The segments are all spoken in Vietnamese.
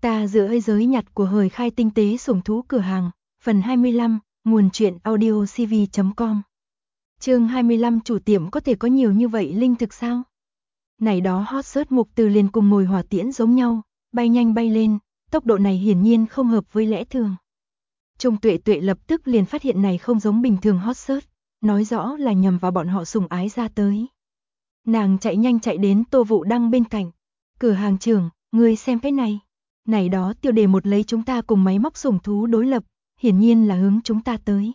Ta giữa thế giới nhặt của hời khai tinh tế sủng thú cửa hàng, phần 25, nguồn truyện audio cv.com. Chương 25 chủ tiệm có thể có nhiều như vậy linh thực sao? Này đó hot search mục từ liền cùng ngồi hỏa tiễn giống nhau, bay nhanh bay lên, tốc độ này hiển nhiên không hợp với lẽ thường. Trung Tuệ Tuệ lập tức liền phát hiện này không giống bình thường hot search, nói rõ là nhằm vào bọn họ sủng ái ra tới. Nàng chạy nhanh chạy đến Tô Vũ Đăng bên cạnh. Cửa hàng trưởng, ngươi xem cái này. Này đó tiêu đề một lấy chúng ta cùng máy móc sủng thú đối lập, hiển nhiên là hướng chúng ta tới.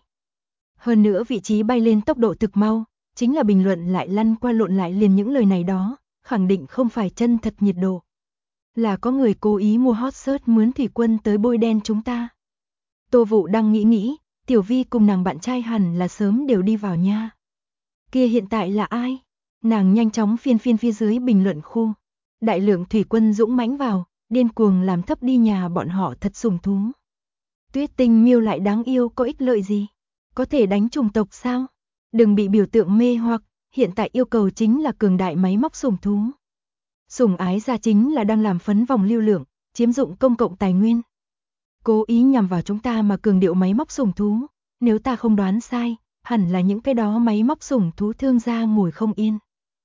Hơn nữa vị trí bay lên tốc độ thực mau, chính là bình luận lại lăn qua lộn lại liền những lời này đó, khẳng định không phải chân thật nhiệt độ. Là có người cố ý mua hot search mướn thủy quân tới bôi đen chúng ta. Tô Vũ Đăng nghĩ, Tiểu Vi cùng nàng bạn trai hẳn là sớm đều đi vào nha. Kia hiện tại là ai? Nàng nhanh chóng phiên phía dưới bình luận khu. Đại lượng thủy quân dũng mãnh vào, điên cuồng làm thấp đi nhà bọn họ thật sủng thú. Tuyết Tinh miêu lại đáng yêu có ích lợi gì? Có thể đánh chủng tộc sao? Đừng bị biểu tượng mê hoặc, hiện tại yêu cầu chính là cường đại máy móc sủng thú. Sủng ái ra chính là đang làm phấn vòng lưu lượng, chiếm dụng công cộng tài nguyên. Cố ý nhằm vào chúng ta mà cường điệu máy móc sủng thú, nếu ta không đoán sai, hẳn là những cái đó máy móc sủng thú thương gia ngồi không yên.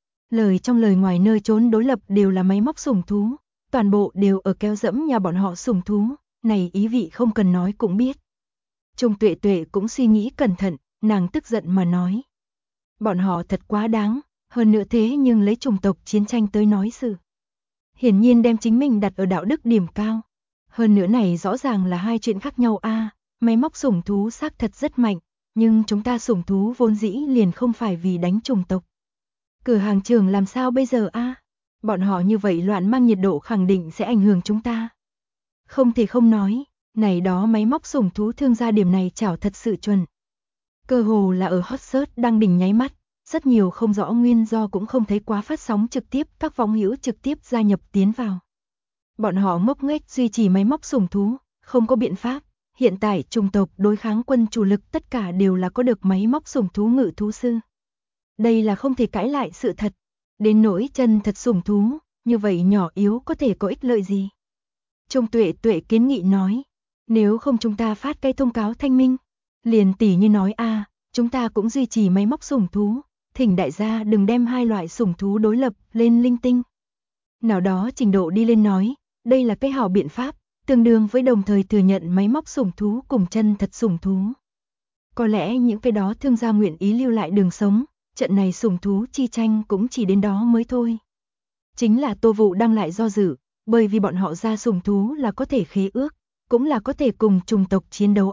Lời trong lời ngoài nơi trốn đối lập đều là máy móc sủng thú, toàn bộ đều ở kéo dẫm nhà bọn họ sủng thú, này ý vị không cần nói cũng biết. Trung Tuệ Tuệ cũng suy nghĩ cẩn thận, nàng tức giận mà nói. Bọn họ thật quá đáng, hơn nữa thế nhưng lấy chủng tộc chiến tranh tới nói sự. Hiển nhiên đem chính mình đặt ở đạo đức điểm cao. Hơn nữa này rõ ràng là hai chuyện khác nhau a. Máy móc sủng thú xác thật rất mạnh, nhưng chúng ta sủng thú vốn dĩ liền không phải vì đánh chủng tộc. Cửa hàng trưởng làm sao bây giờ a? Bọn họ như vậy loạn mang nhiệt độ khẳng định sẽ ảnh hưởng chúng ta. Không thể không nói, này đó máy móc sủng thú thương gia điểm này chảo thật sự chuẩn. Cơ hồ là ở hot search đang đỉnh nháy mắt, rất nhiều không rõ nguyên do cũng không thấy quá phát sóng trực tiếp, các vong hữu trực tiếp gia nhập tiến vào. Bọn họ ngốc nghếch duy trì máy móc sủng thú, không có biện pháp. Hiện tại chủng tộc đối kháng quân chủ lực tất cả đều là có được máy móc sủng thú ngự thú sư. Đây là không thể cãi lại sự thật. Đến nỗi chân thật sủng thú, như vậy nhỏ yếu có thể có ích lợi gì? Trung Tuệ Tuệ kiến nghị nói, nếu không chúng ta phát cái thông cáo thanh minh, liền tỉ như nói chúng ta cũng duy trì máy móc sủng thú, thỉnh đại gia đừng đem hai loại sủng thú đối lập lên linh tinh. Nào đó trình độ đi lên nói, đây là cái hảo biện pháp, tương đương với đồng thời thừa nhận máy móc sủng thú cùng chân thật sủng thú. Có lẽ những cái đó thương gia nguyện ý lưu lại đường sống, trận này sủng thú chi tranh cũng chỉ đến đó mới thôi. Chính là Tô Vũ Đăng lại do dự, bởi vì bọn họ ra sủng thú là có thể khế ước, cũng là có thể cùng chủng tộc chiến đấu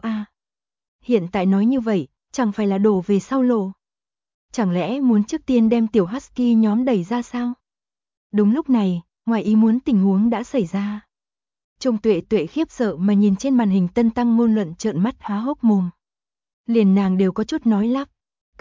Hiện tại nói như vậy, chẳng phải là đổ về sau lộ. Chẳng lẽ muốn trước tiên đem tiểu Husky nhóm đẩy ra sao? Đúng lúc này, ngoài ý muốn tình huống đã xảy ra. Trung Tuệ Tuệ khiếp sợ mà nhìn trên màn hình tân tăng ngôn luận trợn mắt há hốc mồm. Liền nàng đều có chút nói lắp.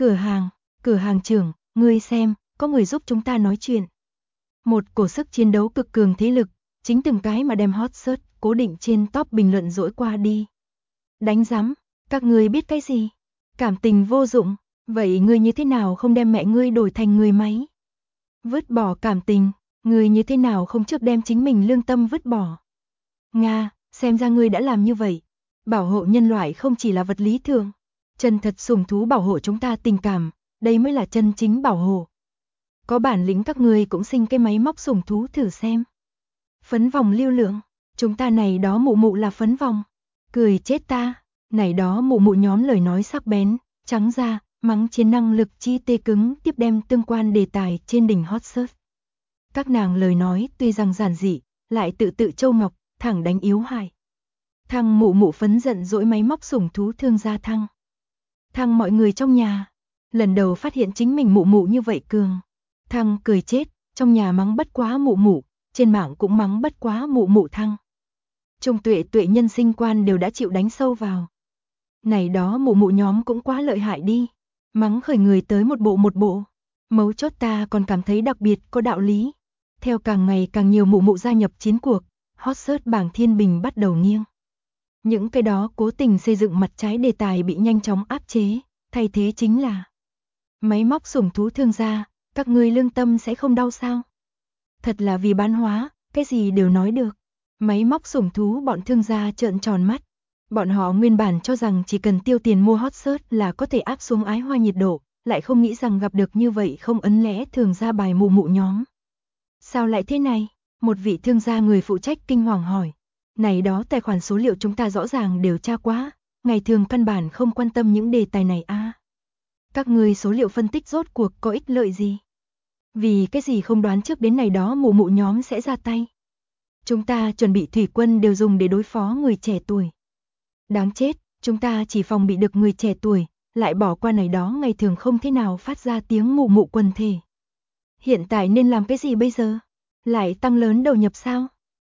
Cửa hàng trưởng, ngươi xem, có người giúp chúng ta nói chuyện. Một cổ sức chiến đấu cực cường thế lực, chính từng cái mà đem hot search cố định trên top bình luận dỗi qua đi. Đánh rắm, các ngươi biết cái gì? Cảm tình vô dụng, vậy ngươi như thế nào không đem mẹ ngươi đổi thành người máy? Vứt bỏ cảm tình, ngươi như thế nào không trước đem chính mình lương tâm vứt bỏ? Nga, xem ra ngươi đã làm như vậy. Bảo hộ nhân loại không chỉ là vật lý thường. Chân thật sủng thú bảo hộ chúng ta tình cảm, đây mới là chân chính bảo hộ. Có bản lĩnh các ngươi cũng sinh cái máy móc sủng thú thử xem. Phấn vòng lưu lượng, chúng ta này đó mụ mụ là phấn vòng. Cười chết ta, này đó mụ mụ nhóm lời nói sắc bén, trắng ra, mắng trên năng lực chi tê cứng tiếp đem tương quan đề tài trên đỉnh hot search. Các nàng lời nói tuy rằng giản dị, lại tự châu ngọc, thẳng đánh yếu hại. Thằng mụ mụ phấn giận dỗi máy móc sủng thú thương gia thăng. Thằng mọi người trong nhà, lần đầu phát hiện chính mình mụ mụ như vậy cường. Thằng cười chết, trong nhà mắng bất quá mụ mụ, trên mạng cũng mắng bất quá mụ mụ thăng. Trung Tuệ Tuệ nhân sinh quan đều đã chịu đánh sâu vào. Này đó mụ mụ nhóm cũng quá lợi hại đi, mắng khởi người tới một bộ. Mấu chốt ta còn cảm thấy đặc biệt có đạo lý. Theo càng ngày càng nhiều mụ mụ gia nhập chiến cuộc, hot search bảng thiên bình bắt đầu nghiêng. Những cái đó cố tình xây dựng mặt trái đề tài bị nhanh chóng áp chế, thay thế chính là máy móc sủng thú thương gia, các ngươi lương tâm sẽ không đau sao? Thật là vì bán hóa, cái gì đều nói được. Máy móc sủng thú bọn thương gia trợn tròn mắt. Bọn họ nguyên bản cho rằng chỉ cần tiêu tiền mua hot search là có thể áp xuống ái hoa nhiệt độ, lại không nghĩ rằng gặp được như vậy không ấn lẽ thường ra bài mụ mụ nhóm. Sao lại thế này? Một vị thương gia người phụ trách kinh hoàng hỏi. Này đó tài khoản số liệu chúng ta rõ ràng điều tra quá, ngày thường căn bản không quan tâm những đề tài này a. Các người số liệu phân tích rốt cuộc có ích lợi gì? Vì cái gì không đoán trước đến này đó mụ mụ nhóm sẽ ra tay? Chúng ta chuẩn bị thủy quân đều dùng để đối phó người trẻ tuổi. Đáng chết, chúng ta chỉ phòng bị được người trẻ tuổi, lại bỏ qua này đó ngày thường không thế nào phát ra tiếng mụ mụ quần thể. Hiện tại nên làm cái gì bây giờ? Lại tăng lớn đầu nhập sao?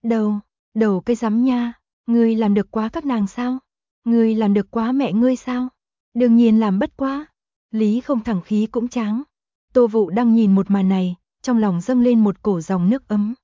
Đầu cái rắm nha, ngươi làm được quá các nàng sao? Ngươi làm được quá mẹ ngươi sao? Đương nhiên làm bất quá. Lý không thẳng khí cũng tráng. Tô Vũ đang nhìn một màn này, trong lòng dâng lên một cổ dòng nước ấm.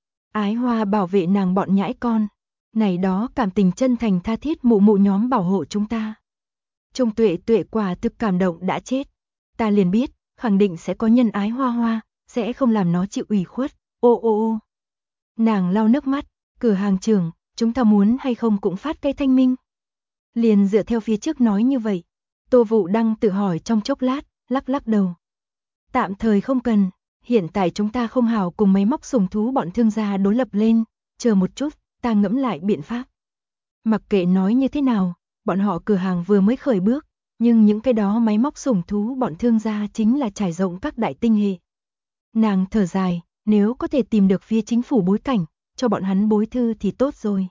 Ái Hoa bảo vệ nàng bọn nhãi con. Này đó cảm tình chân thành tha thiết mụ mụ nhóm bảo hộ chúng ta. Trung Tuệ Tuệ quả thực cảm động đã chết. Ta liền biết, khẳng định sẽ có nhân ái Hoa Hoa, sẽ không làm nó chịu ủy khuất. Ô. Nàng lau nước mắt, cửa hàng trưởng, chúng ta muốn hay không cũng phát cây thanh minh. Liền dựa theo phía trước nói như vậy. Tô Vũ Đăng tự hỏi trong chốc lát, lắc đầu. Tạm thời không cần, hiện tại chúng ta không hào cùng máy móc sủng thú bọn thương gia đối lập lên, chờ một chút, ta ngẫm lại biện pháp. Mặc kệ nói như thế nào, bọn họ cửa hàng vừa mới khởi bước, nhưng những cái đó máy móc sủng thú bọn thương gia chính là trải rộng các đại tinh hệ. Nàng thở dài, nếu có thể tìm được phía chính phủ bối cảnh, cho bọn hắn bối thư thì tốt rồi.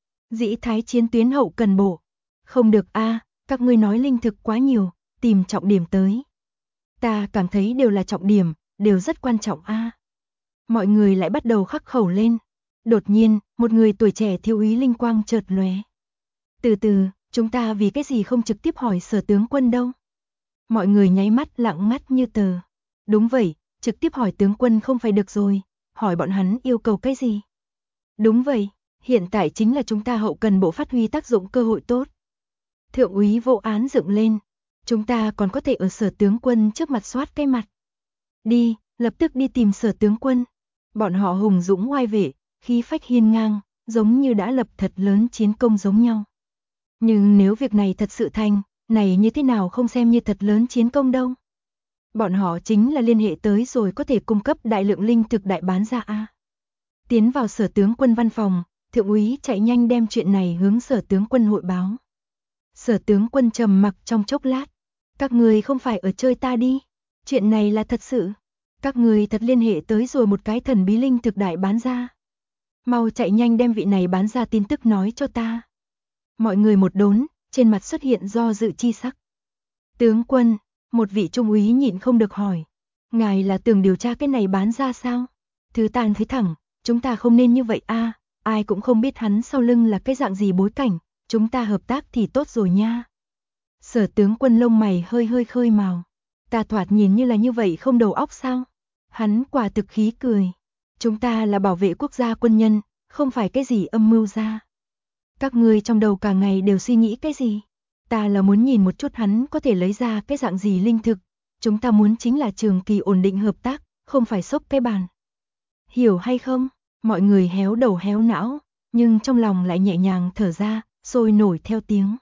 Dĩ thái chiến tuyến hậu cần bổ. Không được a, các ngươi nói linh thực quá nhiều, tìm trọng điểm tới. Ta cảm thấy đều là trọng điểm, đều rất quan trọng a. Mọi người lại bắt đầu khắc khẩu lên. Đột nhiên, một người tuổi trẻ thiếu úy linh quang chợt lóe. Từ từ, chúng ta vì cái gì không trực tiếp hỏi Sở tướng quân đâu? Mọi người nháy mắt lặng ngắt như tờ. Đúng vậy, trực tiếp hỏi tướng quân không phải được rồi, hỏi bọn hắn yêu cầu cái gì? Đúng vậy, hiện tại chính là chúng ta hậu cần bộ phát huy tác dụng cơ hội tốt. Thượng úy vô án dựng lên, chúng ta còn có thể ở Sở tướng quân trước mặt soát cái mặt. Đi, lập tức đi tìm Sở tướng quân. Bọn họ hùng dũng oai vệ, khí phách hiên ngang, giống như đã lập thật lớn chiến công giống nhau. Nhưng nếu việc này thật sự thành, này như thế nào không xem như thật lớn chiến công đâu. Bọn họ chính là liên hệ tới rồi có thể cung cấp đại lượng linh thực đại bán ra a. Tiến vào Sở tướng quân văn phòng, thượng úy chạy nhanh đem chuyện này hướng Sở tướng quân hội báo. Sở tướng quân trầm mặc trong chốc lát. Các người không phải ở chơi ta đi. Chuyện này là thật sự. Các người thật liên hệ tới rồi một cái thần bí linh thực đại bán ra. Mau chạy nhanh đem vị này bán ra tin tức nói cho ta. Mọi người một đốn, trên mặt xuất hiện do dự chi sắc. Tướng quân, một vị trung úy nhịn không được hỏi. Ngài là tưởng điều tra cái này bán ra sao? Thứ tàn thấy thẳng, chúng ta không nên như vậy a, ai cũng không biết hắn sau lưng là cái dạng gì bối cảnh, chúng ta hợp tác thì tốt rồi nha. Sở tướng quân lông mày hơi khơi màu. Ta thoạt nhìn như là như vậy không đầu óc sao? Hắn quả thực khí cười. Chúng ta là bảo vệ quốc gia quân nhân, không phải cái gì âm mưu ra. Các ngươi trong đầu cả ngày đều suy nghĩ cái gì? Ta là muốn nhìn một chút hắn có thể lấy ra cái dạng gì linh thực. Chúng ta muốn chính là trường kỳ ổn định hợp tác, không phải xốc cái bàn. Hiểu hay không? Mọi người héo đầu héo não, nhưng trong lòng lại nhẹ nhàng thở ra, sôi nổi theo tiếng.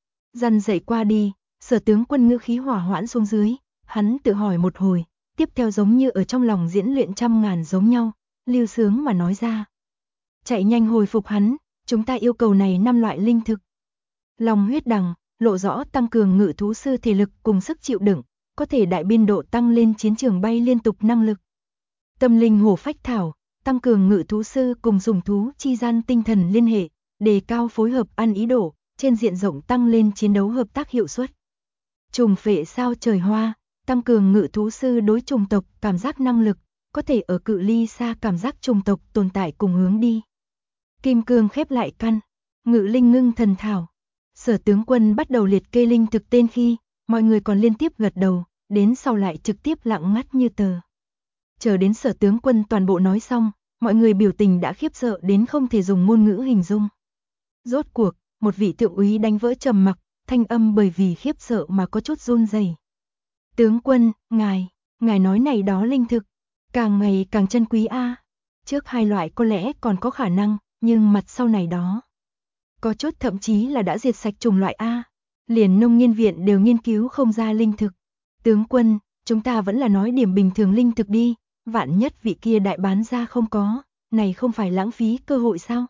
Dằn dậy qua đi, Sở tướng quân ngữ khí hỏa hoãn xuống dưới, hắn tự hỏi một hồi, tiếp theo giống như ở trong lòng diễn luyện trăm ngàn giống nhau, lưu sướng mà nói ra. Chạy nhanh hồi phục hắn, chúng ta yêu cầu này 5 loại linh thực. Long huyết đằng, lộ rõ tăng cường ngự thú sư thể lực cùng sức chịu đựng, có thể đại biên độ tăng lên chiến trường bay liên tục năng lực. Tâm linh hổ phách thảo, tăng cường ngự thú sư cùng dùng thú chi gian tinh thần liên hệ, đề cao phối hợp ăn ý độ, trên diện rộng tăng lên chiến đấu hợp tác hiệu suất. Trùng phệ sao trời hoa, tăng cường ngự thú sư đối trùng tộc cảm giác năng lực, có thể ở cự ly xa cảm giác trùng tộc tồn tại cùng hướng đi. Kim cương khép lại căn, ngự linh ngưng thần thảo. Sở tướng quân bắt đầu liệt kê linh thực tên khi, mọi người còn liên tiếp gật đầu, đến sau lại trực tiếp lặng ngắt như tờ. Chờ đến Sở tướng quân toàn bộ nói xong, mọi người biểu tình đã khiếp sợ đến không thể dùng ngôn ngữ hình dung. Rốt cuộc, một vị thượng úy đánh vỡ trầm mặc, thanh âm bởi vì khiếp sợ mà có chút run rẩy. Tướng quân, ngài nói này đó linh thực, càng ngày càng chân quý a. Trước 2 loại có lẽ còn có khả năng, nhưng mặt sau này đó. Có chút thậm chí là đã diệt sạch chủng loại A. Liền nông nghiên viện đều nghiên cứu không ra linh thực. Tướng quân, chúng ta vẫn là nói điểm bình thường linh thực đi, vạn nhất vị kia đại bán ra không có, này không phải lãng phí cơ hội sao?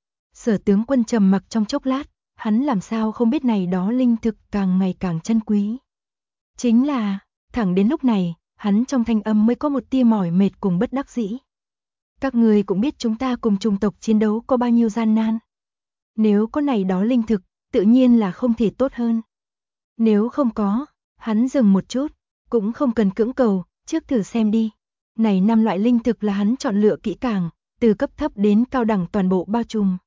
Sở tướng quân trầm mặc trong chốc lát, hắn làm sao không biết này đó linh thực càng ngày càng chân quý. Chính là, thẳng đến lúc này, hắn trong thanh âm mới có một tia mỏi mệt cùng bất đắc dĩ. Các người cũng biết chúng ta cùng chủng tộc chiến đấu có bao nhiêu gian nan. Nếu có này đó linh thực, tự nhiên là không thể tốt hơn. Nếu không có, hắn dừng một chút, cũng không cần cưỡng cầu, trước thử xem đi. Này 5 loại linh thực là hắn chọn lựa kỹ càng, từ cấp thấp đến cao đẳng toàn bộ bao trùm.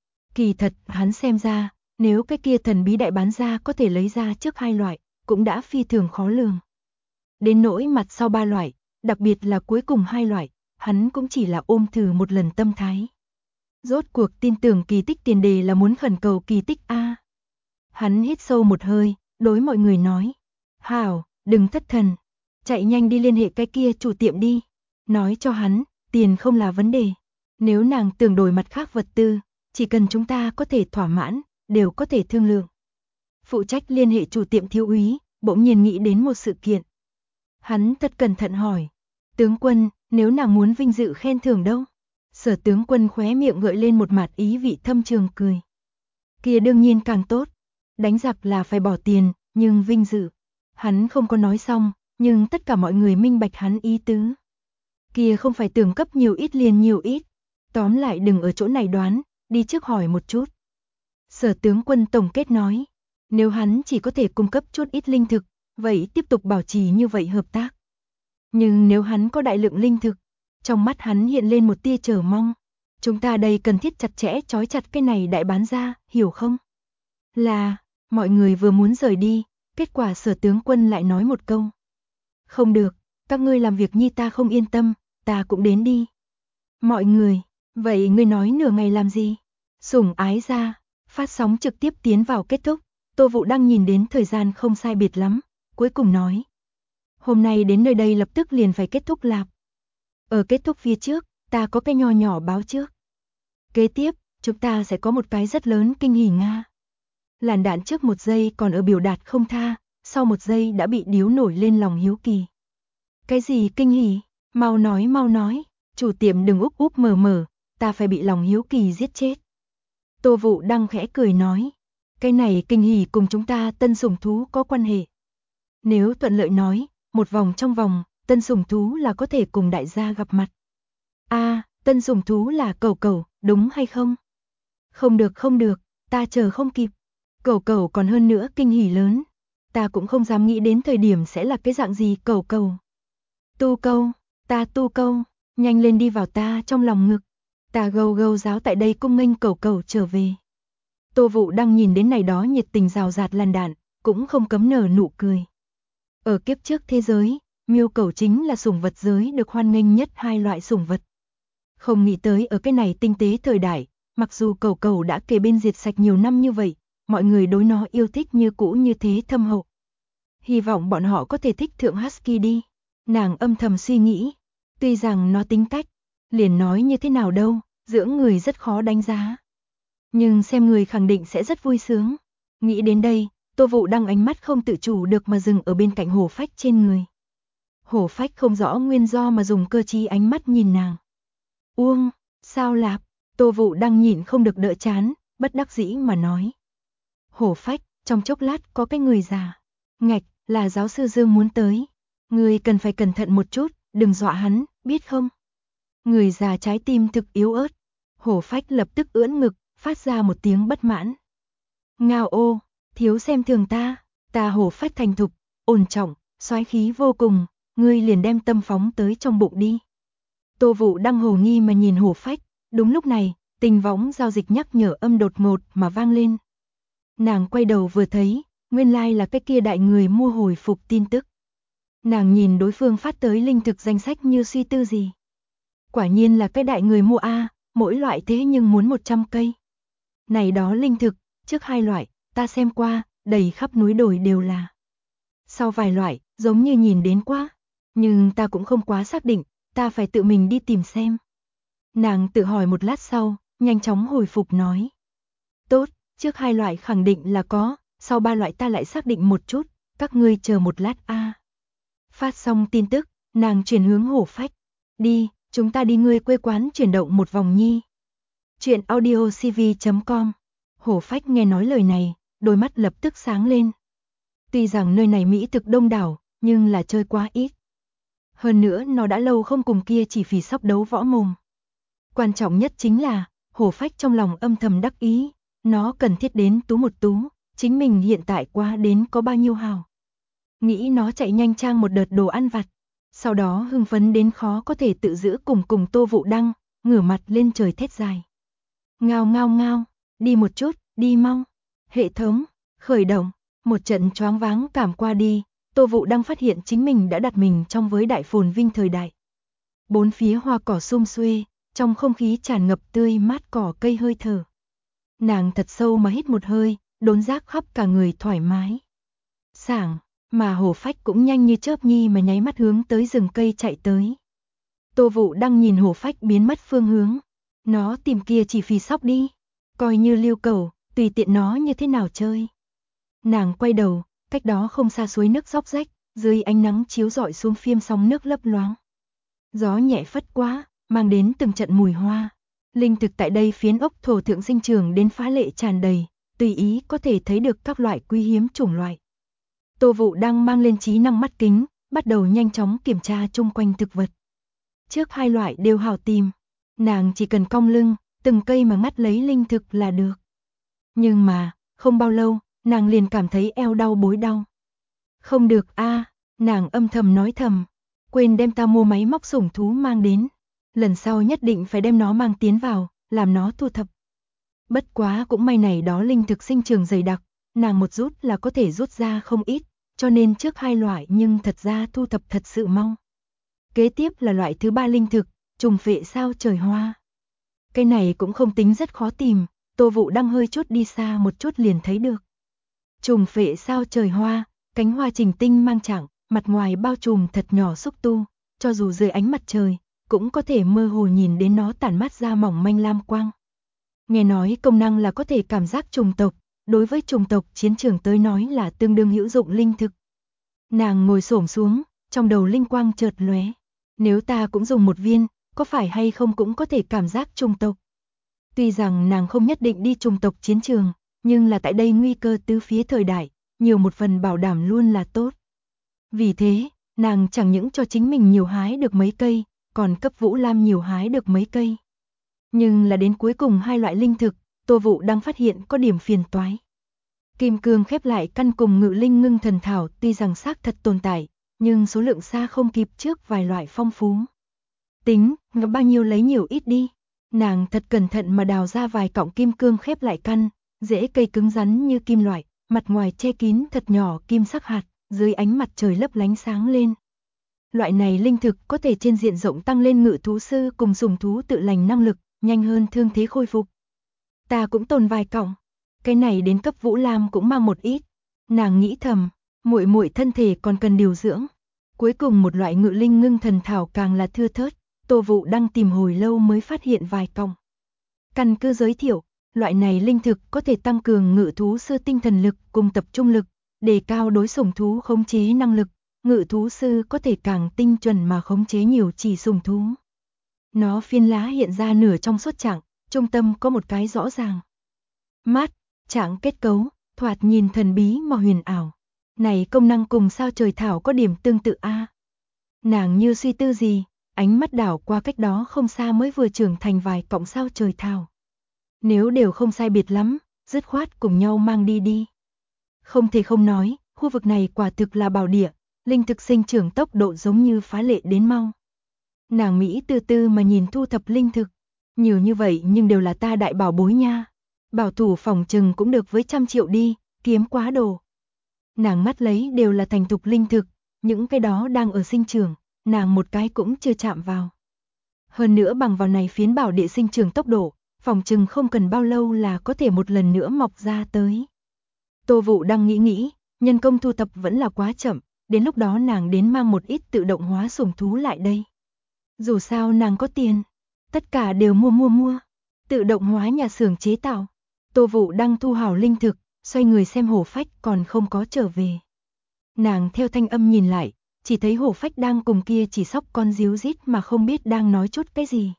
Kỳ thật, hắn xem ra, nếu cái kia thần bí đại bán ra có thể lấy ra trước 2 loại, cũng đã phi thường khó lường. Đến nỗi mặt sau 3 loại, đặc biệt là cuối cùng 2 loại, hắn cũng chỉ là ôm thử một lần tâm thái. Rốt cuộc tin tưởng kỳ tích tiền đề là muốn khẩn cầu kỳ tích A. Hắn hít sâu một hơi, đối mọi người nói. Hảo, đừng thất thần. Chạy nhanh đi liên hệ cái kia chủ tiệm đi. Nói cho hắn, tiền không là vấn đề. Nếu nàng tưởng đổi mặt khác vật tư, chỉ cần chúng ta có thể thỏa mãn, đều có thể thương lượng. Phụ trách liên hệ chủ tiệm thiếu úy, bỗng nhiên nghĩ đến một sự kiện. Hắn thật cẩn thận hỏi. Tướng quân, nếu nàng muốn vinh dự khen thưởng đâu? Sở tướng quân khóe miệng gợi lên một mặt ý vị thâm trường cười. Kia đương nhiên càng tốt. Đánh giặc là phải bỏ tiền, nhưng vinh dự. Hắn không có nói xong, nhưng tất cả mọi người minh bạch hắn ý tứ. Kia không phải tưởng cấp nhiều ít liền nhiều ít. Tóm lại đừng ở chỗ này đoán, đi trước hỏi một chút. Sở tướng quân tổng kết nói. Nếu hắn chỉ có thể cung cấp chút ít linh thực, vậy tiếp tục bảo trì như vậy hợp tác. Nhưng nếu hắn có đại lượng linh thực, trong mắt hắn hiện lên một tia chờ mong. Chúng ta đây cần thiết chặt chẽ trói chặt cái này đại bán ra, hiểu không? Là, mọi người vừa muốn rời đi, kết quả sở tướng quân lại nói một câu. Không được, các ngươi làm việc nhi ta không yên tâm, ta cũng đến đi. Mọi người, vậy ngươi nói nửa ngày làm gì? Sủng ái ra, phát sóng trực tiếp tiến vào kết thúc, Tô Vũ đang nhìn đến thời gian không sai biệt lắm, cuối cùng nói. Hôm nay đến nơi đây lập tức liền phải kết thúc lạp. Ở kết thúc phía trước, ta có cái nho nhỏ báo trước. Kế tiếp, chúng ta sẽ có một cái rất lớn kinh hỉ Nga. Làn đạn trước 1 giây còn ở biểu đạt không tha, sau 1 giây đã bị điếu nổi lên lòng hiếu kỳ. Cái gì kinh hỉ? Mau nói, chủ tiệm đừng úp úp mở mở, ta phải bị lòng hiếu kỳ giết chết. Tô Vũ đang khẽ cười nói, cái này kinh hỉ cùng chúng ta tân sủng thú có quan hệ. Nếu thuận lợi nói, một vòng trong vòng, tân sủng thú là có thể cùng đại gia gặp mặt. Tân sủng thú là cẩu cẩu, đúng hay không? Không được, ta chờ không kịp. Cẩu cẩu còn hơn nữa kinh hỉ lớn. Ta cũng không dám nghĩ đến thời điểm sẽ là cái dạng gì cẩu cẩu. Tu câu, ta tu câu, nhanh lên đi vào ta trong lòng ngực. Ta gâu gâu giáo tại đây cung nghênh cẩu cẩu trở về. Tô Vũ đang nhìn đến này đó nhiệt tình rào rạt làn đạn, cũng không cấm nở nụ cười. Ở kiếp trước thế giới, miêu cẩu chính là sủng vật giới được hoan nghênh nhất 2 loại sủng vật. Không nghĩ tới ở cái này tinh tế thời đại, mặc dù cẩu cẩu đã kề bên diệt sạch nhiều năm như vậy, mọi người đối nó yêu thích như cũ như thế thâm hậu. Hy vọng bọn họ có thể thích thượng Husky đi. Nàng âm thầm suy nghĩ, tuy rằng nó tính cách, liền nói như thế nào đâu, dưỡng người rất khó đánh giá. Nhưng xem người khẳng định sẽ rất vui sướng. Nghĩ đến đây, Tô Vũ đang ánh mắt không tự chủ được mà dừng ở bên cạnh hổ phách trên người. Hổ phách không rõ nguyên do mà dùng cơ trí ánh mắt nhìn nàng. Uông, sao lạp? Tô Vũ đang nhịn không được đỡ chán, bất đắc dĩ mà nói. Hổ phách, trong chốc lát có cái người già. Ngạch, là giáo sư Dương muốn tới. Người cần phải cẩn thận một chút, đừng dọa hắn, biết không? Người già trái tim thực yếu ớt. Hổ phách lập tức ưỡn ngực, phát ra một tiếng bất mãn. Ngao ô, thiếu xem thường ta hổ phách thành thục, ổn trọng, soái khí vô cùng, ngươi liền đem tâm phóng tới trong bụng đi. Tô Vũ đang hồ nghi mà nhìn hổ phách, đúng lúc này, tình võng giao dịch nhắc nhở âm đột ngột mà vang lên. Nàng quay đầu vừa thấy, nguyên lai là cái kia đại người mua hồi phục tin tức. Nàng nhìn đối phương phát tới linh thực danh sách như suy tư gì. Quả nhiên là cái đại người mua mỗi loại thế nhưng muốn 100 cây. Này đó linh thực, trước 2 loại, ta xem qua, đầy khắp núi đồi đều là. Sau vài loại, giống như nhìn đến quá, nhưng ta cũng không quá xác định, ta phải tự mình đi tìm xem. Nàng tự hỏi một lát sau, nhanh chóng hồi phục nói. Tốt, trước 2 loại khẳng định là có, sau 3 loại ta lại xác định một chút, các ngươi chờ một lát a. Phát xong tin tức, nàng chuyển hướng Hổ Phách. Đi, chúng ta đi ngươi quê quán chuyển động một vòng nhi. Chuyện audiocv.com. Hổ Phách nghe nói lời này, đôi mắt lập tức sáng lên. Tuy rằng nơi này mỹ thực đông đảo, nhưng là chơi quá ít. Hơn nữa nó đã lâu không cùng kia chỉ phỉ sóc đấu võ mồm. Quan trọng nhất chính là, Hổ Phách trong lòng âm thầm đắc ý, nó cần thiết đến tú một tú, chính mình hiện tại quá đến có bao nhiêu hào. Nghĩ nó chạy nhanh trang một đợt đồ ăn vặt, sau đó hưng phấn đến khó có thể tự giữ cùng Tô Vũ Đăng, ngửa mặt lên trời thét dài. Ngao ngao ngao, đi một chút, đi mau. Hệ thống, khởi động, một trận choáng váng cảm qua đi, Tô Vũ Đăng phát hiện chính mình đã đặt mình trong với đại phồn vinh thời đại. Bốn phía hoa cỏ sum xuê, trong không khí tràn ngập tươi mát cỏ cây hơi thở. Nàng thật sâu mà hít một hơi, đốn giác khắp cả người thoải mái. Sảng, mà Hổ Phách cũng nhanh như chớp nhi mà nháy mắt hướng tới rừng cây chạy tới. Tô Vũ Đăng nhìn Hổ Phách biến mất phương hướng. Nó tìm kia chỉ phỉ sóc đi. Coi như lưu cầu, tùy tiện nó như thế nào chơi. Nàng quay đầu, cách đó không xa suối nước róc rách, dưới ánh nắng chiếu rọi xuống phiêm sóng nước lấp loáng. Gió nhẹ phất qua, mang đến từng trận mùi hoa. Linh thực tại đây phiến ốc thổ thượng sinh trưởng đến phá lệ tràn đầy, tùy ý có thể thấy được các loại quý hiếm chủng loại. Tô Vũ đang mang lên trí năng mắt kính, bắt đầu nhanh chóng kiểm tra chung quanh thực vật. Trước 2 loại đều hảo tìm, nàng chỉ cần cong lưng, từng cây mà ngắt lấy linh thực là được. Nhưng mà, không bao lâu, nàng liền cảm thấy eo đau bối đau. Không được a, nàng âm thầm nói thầm, quên đem ta mua máy móc sủng thú mang đến. Lần sau nhất định phải đem nó mang tiến vào, làm nó thu thập. Bất quá cũng may này đó linh thực sinh trưởng dày đặc, nàng một rút là có thể rút ra không ít, cho nên trước 2 loại nhưng thật ra thu thập thật sự mau. Kế tiếp là loại thứ 3 linh thực, trùng phệ sao trời hoa. Cái này cũng không tính rất khó tìm, Tô Vũ Đăng hơi chút đi xa một chút liền thấy được. Trùng phệ sao trời hoa, cánh hoa trình tinh mang trạng, mặt ngoài bao trùm thật nhỏ xúc tu, cho dù dưới ánh mặt trời, cũng có thể mơ hồ nhìn đến nó tản mát ra mỏng manh lam quang. Nghe nói công năng là có thể cảm giác trùng tộc, đối với trùng tộc chiến trường tới nói là tương đương hữu dụng linh thực. Nàng ngồi xổm xuống, trong đầu linh quang chợt lóe. Nếu ta cũng dùng một viên, có phải hay không cũng có thể cảm giác trùng tộc. Tuy rằng nàng không nhất định đi trùng tộc chiến trường, nhưng là tại đây nguy cơ tứ phía thời đại, nhiều một phần bảo đảm luôn là tốt. Vì thế, nàng chẳng những cho chính mình nhiều hái được mấy cây, còn cấp Vũ Lam nhiều hái được mấy cây. Nhưng là đến cuối cùng 2 loại linh thực, Tô Vũ đang phát hiện có điểm phiền toái. Kim cương khép lại căn cùng ngự linh ngưng thần thảo tuy rằng xác thật tồn tại, nhưng số lượng xa không kịp trước vài loại phong phú. Tính, bao nhiêu lấy nhiều ít đi. Nàng thật cẩn thận mà đào ra vài cọng kim cương khép lại căn, rễ cây cứng rắn như kim loại, mặt ngoài che kín thật nhỏ kim sắc hạt, dưới ánh mặt trời lấp lánh sáng lên. Loại này linh thực có thể trên diện rộng tăng lên ngự thú sư cùng sủng thú tự lành năng lực, nhanh hơn thương thế khôi phục. Ta cũng tồn vài cọng, cái này đến cấp Vũ Lam cũng mang một ít. Nàng nghĩ thầm, muội muội thân thể còn cần điều dưỡng. Cuối cùng một loại ngự linh ngưng thần thảo càng là thưa thớt, Tô Vũ đang tìm hồi lâu mới phát hiện vài cọng. Căn cứ giới thiệu, loại này linh thực có thể tăng cường ngự thú sư tinh thần lực cùng tập trung lực, đề cao đối sủng thú khống chế năng lực, ngự thú sư có thể càng tinh chuẩn mà khống chế nhiều chỉ sủng thú. Nó phiên lá hiện ra nửa trong suốt trạng, trung tâm có một cái rõ ràng. Mát, trạng kết cấu, thoạt nhìn thần bí mà huyền ảo. Này công năng cùng sao trời thảo có điểm tương tự a. Nàng như suy tư gì, ánh mắt đảo qua cách đó không xa mới vừa trưởng thành vài cọng sao trời thảo. Nếu đều không sai biệt lắm, dứt khoát cùng nhau mang đi đi. Không thể không nói, khu vực này quả thực là bảo địa, linh thực sinh trưởng tốc độ giống như phá lệ đến mau. Nàng Mỹ từ từ mà nhìn thu thập linh thực, nhiều như vậy nhưng đều là ta đại bảo bối nha. Bảo thủ phòng trừng cũng được với 100 triệu đi, kiếm quá đồ. Nàng mắt lấy đều là thành thục linh thực, những cái đó đang ở sinh trưởng, nàng một cái cũng chưa chạm vào. Hơn nữa bằng vào này phiến bảo địa sinh trưởng tốc độ, phòng trừng không cần bao lâu là có thể một lần nữa mọc ra tới. Tô Vũ đang nghĩ, nhân công thu thập vẫn là quá chậm, đến lúc đó nàng đến mang một ít tự động hóa sủng thú lại đây. Dù sao nàng có tiền, tất cả đều mua. tự động hóa nhà xưởng chế tạo. Tô Vũ đang thu hảo linh thực, xoay người xem Hổ Phách còn không có trở về. Nàng theo thanh âm nhìn lại, chỉ thấy Hổ Phách đang cùng kia chỉ sóc con díu rít mà không biết đang nói chút cái gì.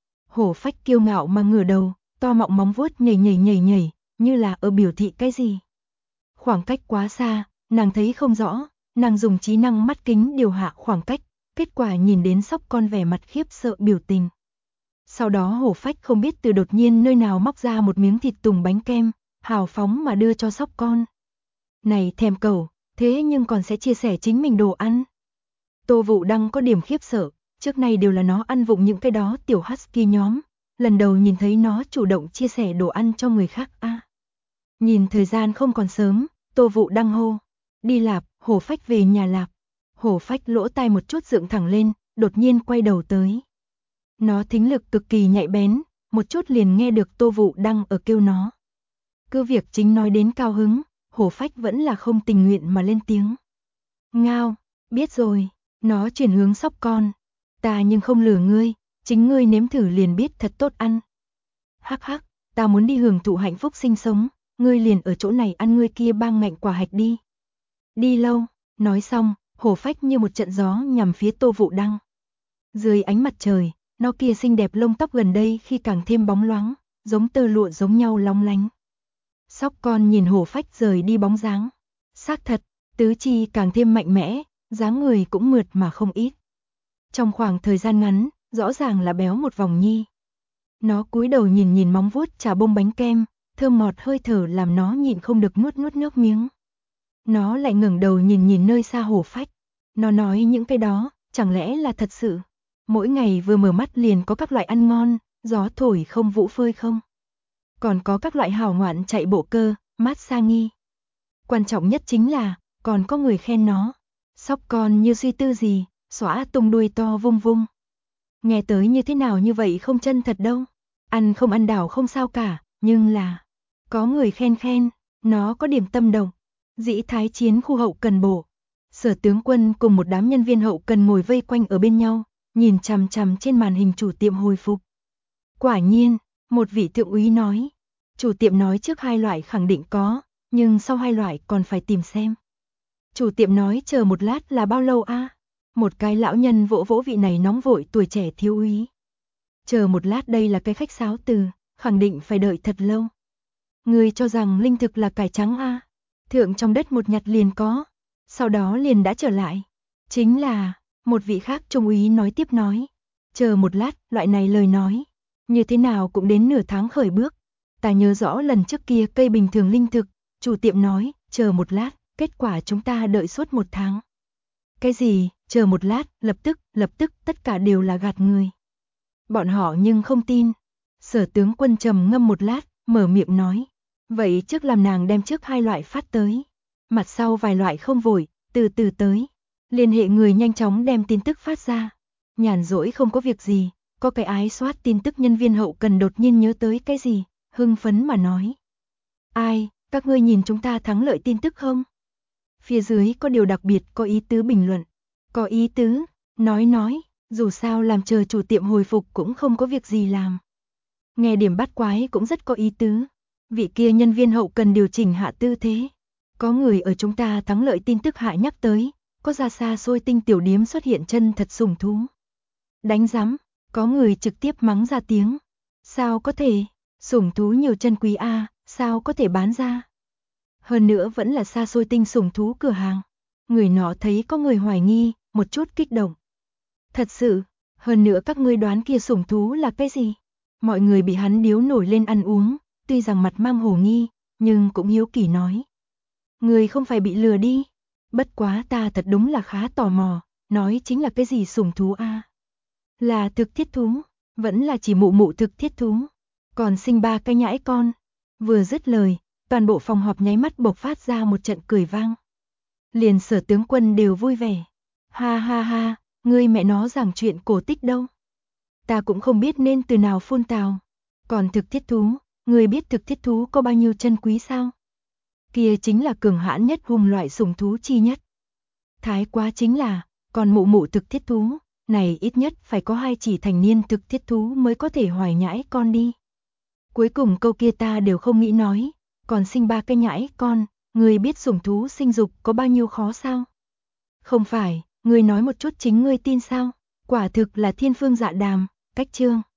Hổ Phách kiêu ngạo mà ngửa đầu, to mọng móng vuốt nhảy, như là ở biểu thị cái gì. Khoảng cách quá xa, nàng thấy không rõ, nàng dùng trí năng mắt kính điều hạ khoảng cách, kết quả nhìn đến sóc con vẻ mặt khiếp sợ biểu tình. Sau đó Hổ Phách không biết từ đột nhiên nơi nào móc ra một miếng thịt tùng bánh kem, hào phóng mà đưa cho sóc con. Này thèm cẩu, thế nhưng còn sẽ chia sẻ chính mình đồ ăn. Tô Vũ Đăng có điểm khiếp sợ, trước nay đều là nó ăn vụng những cái đó tiểu husky nhóm, lần đầu nhìn thấy nó chủ động chia sẻ đồ ăn cho người khác a. Nhìn thời gian không còn sớm, Tô Vũ Đăng hô, đi lạp, Hổ Phách về nhà lạp. Hổ Phách lỗ tai một chút dựng thẳng lên, đột nhiên quay đầu tới. Nó thính lực cực kỳ nhạy bén, một chút liền nghe được Tô Vũ Đăng ở kêu nó. Cứ việc chính nói đến cao hứng, Hổ Phách vẫn là không tình nguyện mà lên tiếng. Ngao, biết rồi, nó chuyển hướng sóc con. Ta nhưng không lừa ngươi, chính ngươi nếm thử liền biết thật tốt ăn. Hắc hắc, ta muốn đi hưởng thụ hạnh phúc sinh sống, ngươi liền ở chỗ này ăn ngươi kia bang ngạnh quả hạch đi. Đi lâu, nói xong, Hổ Phách như một trận gió nhằm phía Tô Vũ Đăng. Dưới ánh mặt trời, nó kia xinh đẹp lông tóc gần đây khi càng thêm bóng loáng, giống tơ lụa giống nhau long lánh. Sóc con nhìn Hổ Phách rời đi bóng dáng. Xác thật, tứ chi càng thêm mạnh mẽ, dáng người cũng mượt mà không ít. Trong khoảng thời gian ngắn, rõ ràng là béo một vòng nhi. Nó cúi đầu nhìn móng vuốt trà bông bánh kem, thơm ngọt hơi thở làm nó nhịn không được nuốt nước miếng. Nó lại ngẩng đầu nhìn nơi xa Hổ Phách. Nó nói những cái đó, chẳng lẽ là thật sự? Mỗi ngày vừa mở mắt liền có các loại ăn ngon, gió thổi không vũ phơi không? Còn có các loại hảo ngoạn chạy bộ cơ, massage nghi. Quan trọng nhất chính là, còn có người khen nó. Sóc con như suy tư gì, xõa tung đuôi to vung vung. Nghe tới như thế nào như vậy không chân thật đâu. Ăn không ăn đảo không sao cả, nhưng là có người khen, nó có điểm tâm động. Dĩ Thái Chiến khu hậu cần bộ. Sở tướng quân cùng một đám nhân viên hậu cần ngồi vây quanh ở bên nhau, nhìn chằm chằm trên màn hình chủ tiệm hồi phục. Quả nhiên, một vị thượng úy nói, chủ tiệm nói trước 2 loại khẳng định có, nhưng sau 2 loại còn phải tìm xem. Chủ tiệm nói chờ một lát là bao lâu a? Một cái lão nhân vỗ vỗ vị này nóng vội tuổi trẻ thiếu úy. Chờ một lát đây là cái khách sáo từ, khẳng định phải đợi thật lâu. Người cho rằng linh thực là cải trắng a? Thượng trong đất một nhặt liền có, sau đó liền đã trở lại. Chính là, một vị khác trung úy nói tiếp nói. Chờ một lát, loại này lời nói, như thế nào cũng đến nửa tháng khởi bước. Ta nhớ rõ lần trước kia cây bình thường linh thực, chủ tiệm nói, chờ một lát, kết quả chúng ta đợi suốt 1 tháng. Cái gì, chờ một lát, lập tức, tất cả đều là gạt người. Bọn họ nhưng không tin. Sở tướng quân trầm ngâm một lát, mở miệng nói. Vậy trước làm nàng đem trước 2 loại phát tới. Mặt sau vài loại không vội, từ từ tới. Liên hệ người nhanh chóng đem tin tức phát ra. Nhàn rỗi không có việc gì, có cái ái soát tin tức nhân viên hậu cần đột nhiên nhớ tới cái gì, hưng phấn mà nói. Ai, các ngươi nhìn chúng ta thắng lợi tin tức không? Phía dưới có điều đặc biệt có ý tứ bình luận. Có ý tứ, nói, dù sao làm chờ chủ tiệm hồi phục cũng không có việc gì làm. Nghe điểm bắt quái cũng rất có ý tứ. Vị kia nhân viên hậu cần điều chỉnh hạ tư thế. Có người ở chúng ta thắng lợi tin tức hạ nhắc tới, có ra xa xôi tinh tiểu điếm xuất hiện chân thật sủng thú. Đánh rắm, có người trực tiếp mắng ra tiếng. Sao có thể, sủng thú nhiều chân quý a, sao có thể bán ra? Hơn nữa vẫn là xa xôi tinh sủng thú cửa hàng. Người nọ thấy có người hoài nghi, một chút kích động. Thật sự, hơn nữa các ngươi đoán kia sủng thú là cái gì? Mọi người bị hắn điếu nổi lên ăn uống, tuy rằng mặt mang hồ nghi, nhưng cũng hiếu kỳ nói. Người không phải bị lừa đi. Bất quá ta thật đúng là khá tò mò, nói chính là cái gì sủng thú a? Là thực thiết thú, vẫn là chỉ mụ thực thiết thú. Còn sinh 3 cái nhãi con. Vừa dứt lời, toàn bộ phòng họp nháy mắt bộc phát ra một trận cười vang. Liền Sở tướng quân đều vui vẻ. Ha ha ha, ngươi mẹ nó giảng chuyện cổ tích đâu. Ta cũng không biết nên từ nào phun tào. Còn thực thiết thú, ngươi biết thực thiết thú có bao nhiêu chân quý sao? Kia chính là cường hãn nhất hung loại sủng thú chi nhất. Thái quá chính là, còn mụ thực thiết thú, này ít nhất phải có 2 chỉ thành niên thực thiết thú mới có thể hoài nhãi con đi. Cuối cùng câu kia ta đều không nghĩ nói, còn sinh 3 cái nhãi con, ngươi biết sủng thú sinh dục có bao nhiêu khó sao? Không phải, ngươi nói một chút chính ngươi tin sao? Quả thực là thiên phương dạ đàm, cách chương.